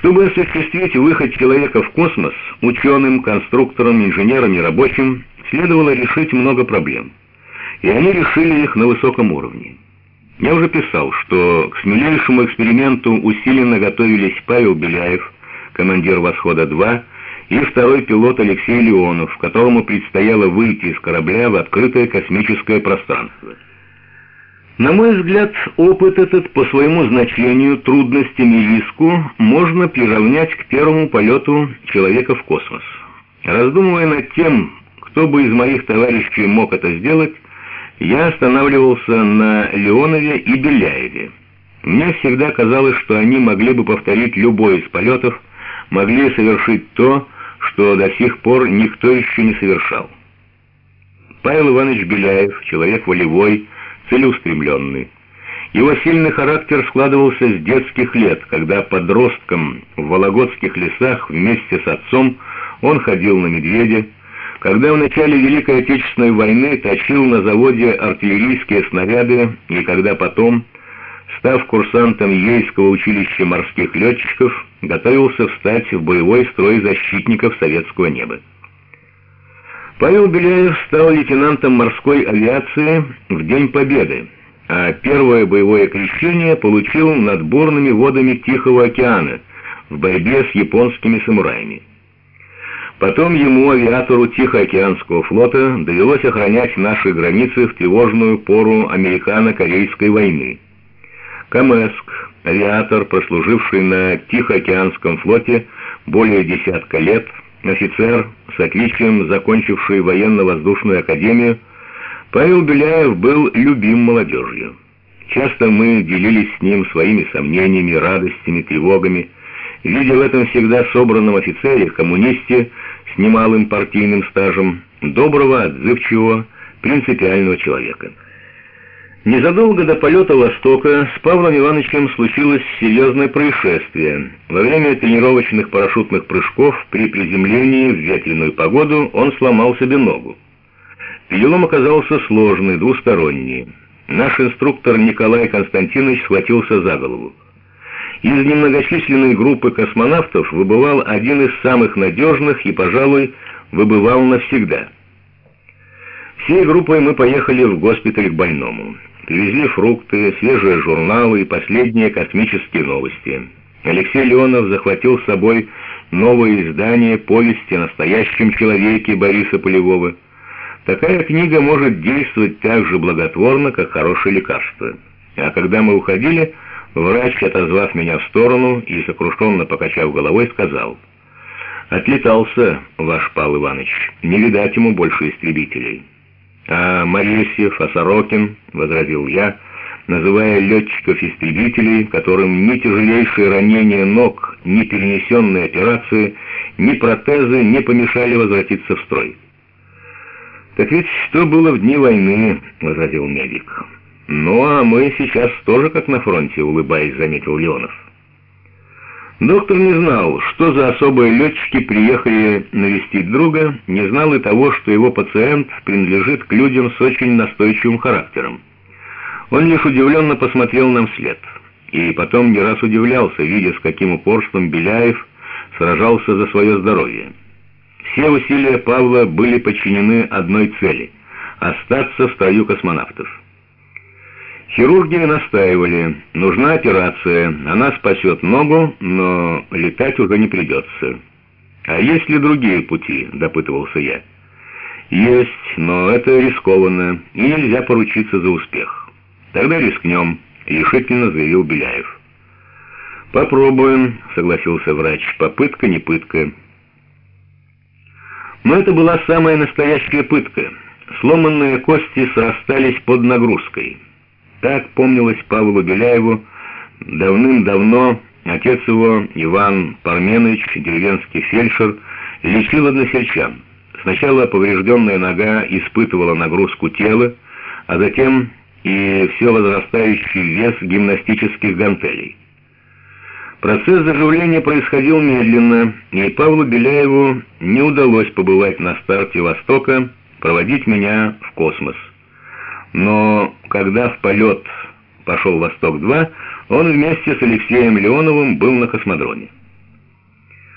Чтобы осуществить выход человека в космос, ученым, конструкторам, инженерам и рабочим следовало решить много проблем. И они решили их на высоком уровне. Я уже писал, что к смелейшему эксперименту усиленно готовились Павел Беляев, командир «Восхода-2», и второй пилот Алексей Леонов, которому предстояло выйти из корабля в открытое космическое пространство. На мой взгляд, опыт этот по своему значению, трудностям и риску можно приравнять к первому полету человека в космос. Раздумывая над тем, кто бы из моих товарищей мог это сделать, я останавливался на Леонове и Беляеве. Мне всегда казалось, что они могли бы повторить любой из полетов, могли совершить то, что до сих пор никто еще не совершал. Павел Иванович Беляев, человек волевой, целеустремленный. Его сильный характер складывался с детских лет, когда подростком в вологодских лесах вместе с отцом он ходил на медведя, когда в начале Великой Отечественной войны точил на заводе артиллерийские снаряды, и когда потом, став курсантом Ейского училища морских летчиков, готовился встать в боевой строй защитников советского неба. Павел Беляев стал лейтенантом морской авиации в День Победы, а первое боевое крещение получил над бурными водами Тихого океана в борьбе с японскими самураями. Потом ему, авиатору Тихоокеанского флота, довелось охранять наши границы в тревожную пору Американо-Корейской войны. Камэск, авиатор, прослуживший на Тихоокеанском флоте более десятка лет, офицер, с отличием закончивший военно-воздушную академию, Павел Беляев был любим молодежью. Часто мы делились с ним своими сомнениями, радостями, тревогами, видя в этом всегда собранном офицере, коммунисте с немалым партийным стажем, доброго, отзывчивого, принципиального человека. Незадолго до полета «Востока» с Павлом Ивановичем случилось серьезное происшествие. Во время тренировочных парашютных прыжков при приземлении в ветреную погоду он сломал себе ногу. Перелом оказался сложный, двусторонний. Наш инструктор Николай Константинович схватился за голову. Из немногочисленной группы космонавтов выбывал один из самых надежных и, пожалуй, выбывал навсегда. Всей группой мы поехали в госпиталь к больному. Привезли фрукты, свежие журналы и последние космические новости. Алексей Леонов захватил с собой новое издание «Повести о настоящем человеке» Бориса Полевого. Такая книга может действовать так же благотворно, как хорошее лекарство. А когда мы уходили, врач, отозвав меня в сторону и сокрушенно покачав головой, сказал: «Отлетался ваш Павел Иванович, не видать ему больше истребителей». «А Моресьев, а Сорокин», — возразил я, называя летчиков-истребителей, которым ни тяжелейшие ранения ног, ни перенесенные операции, ни протезы не помешали возвратиться в строй. «Так ведь что было в дни войны», — возразил медик. «Ну, а мы сейчас тоже как на фронте», — улыбаясь, заметил Леонов. Доктор не знал, что за особые летчики приехали навестить друга, не знал и того, что его пациент принадлежит к людям с очень настойчивым характером. Он лишь удивленно посмотрел нам вслед. И потом не раз удивлялся, видя, с каким упорством Беляев сражался за свое здоровье. Все усилия Павла были подчинены одной цели — остаться в строю космонавтов. Хирурги настаивали: нужна операция, она спасет ногу, но летать уже не придется. «А есть ли другие пути?» — допытывался я. «Есть, но это рискованно, и нельзя поручиться за успех». «Тогда рискнем», — решительно заявил Беляев. «Попробуем», — согласился врач, — «попытка не пытка». Но это была самая настоящая пытка. Сломанные кости срастались под нагрузкой. Так помнилось Павлу Беляеву давным-давно. Отец его, Иван Парменович, деревенский фельдшер, лечил односельчан. Сначала поврежденная нога испытывала нагрузку тела, а затем и все возрастающий вес гимнастических гантелей. Процесс заживления происходил медленно, и Павлу Беляеву не удалось побывать на старте «Востока», проводить меня в космос. Но когда в полет пошел «Восток-2», он вместе с Алексеем Леоновым был на космодроме.